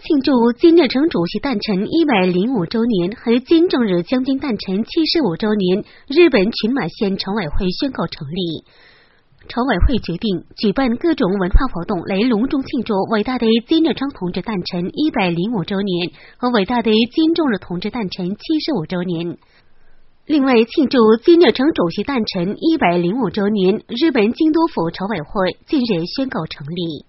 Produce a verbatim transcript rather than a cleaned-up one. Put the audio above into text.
庆祝金日成主席诞辰一百零五周年和金正日将军诞辰七十五周年，日本群马县筹委会宣告成立。筹委会决定举办各种文化活动来隆重庆祝伟大的金日成同志诞辰一百零五周年和伟大的金正日同志诞辰七十五周年。另外，庆祝金日成主席诞辰一百零五周年，日本京都府筹委会近日宣告成立。